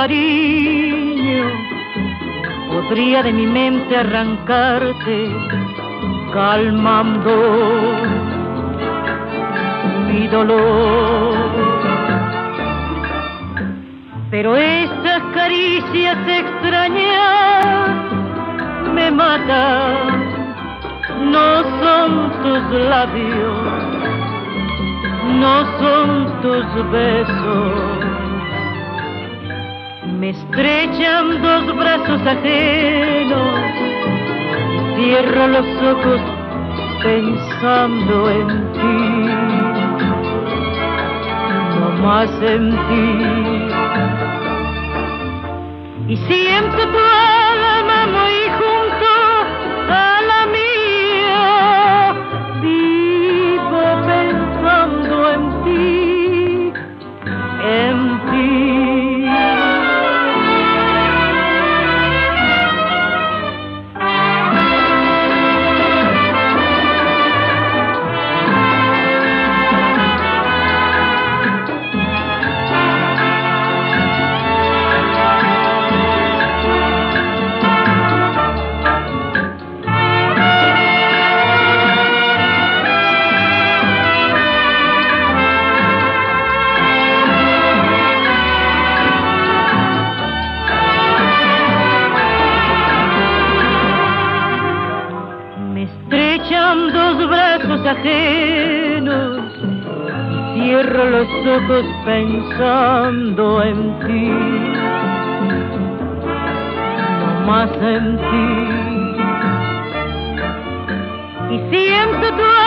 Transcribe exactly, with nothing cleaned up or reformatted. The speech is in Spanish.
cariño podría de mi mente arrancarte, calmando mi dolor. Pero estas caricias extrañas me matan, no son tus labios, no son tus besos. Me estrechan dos brazos ajenos, cierro los ojos pensando en ti, no más en ti. Y siento tu alma muy junto a la mía, vivo pensando en ti, en ti. Dos brazos ajenos, cierro los ojos pensando en ti, no más en ti. Y siento tu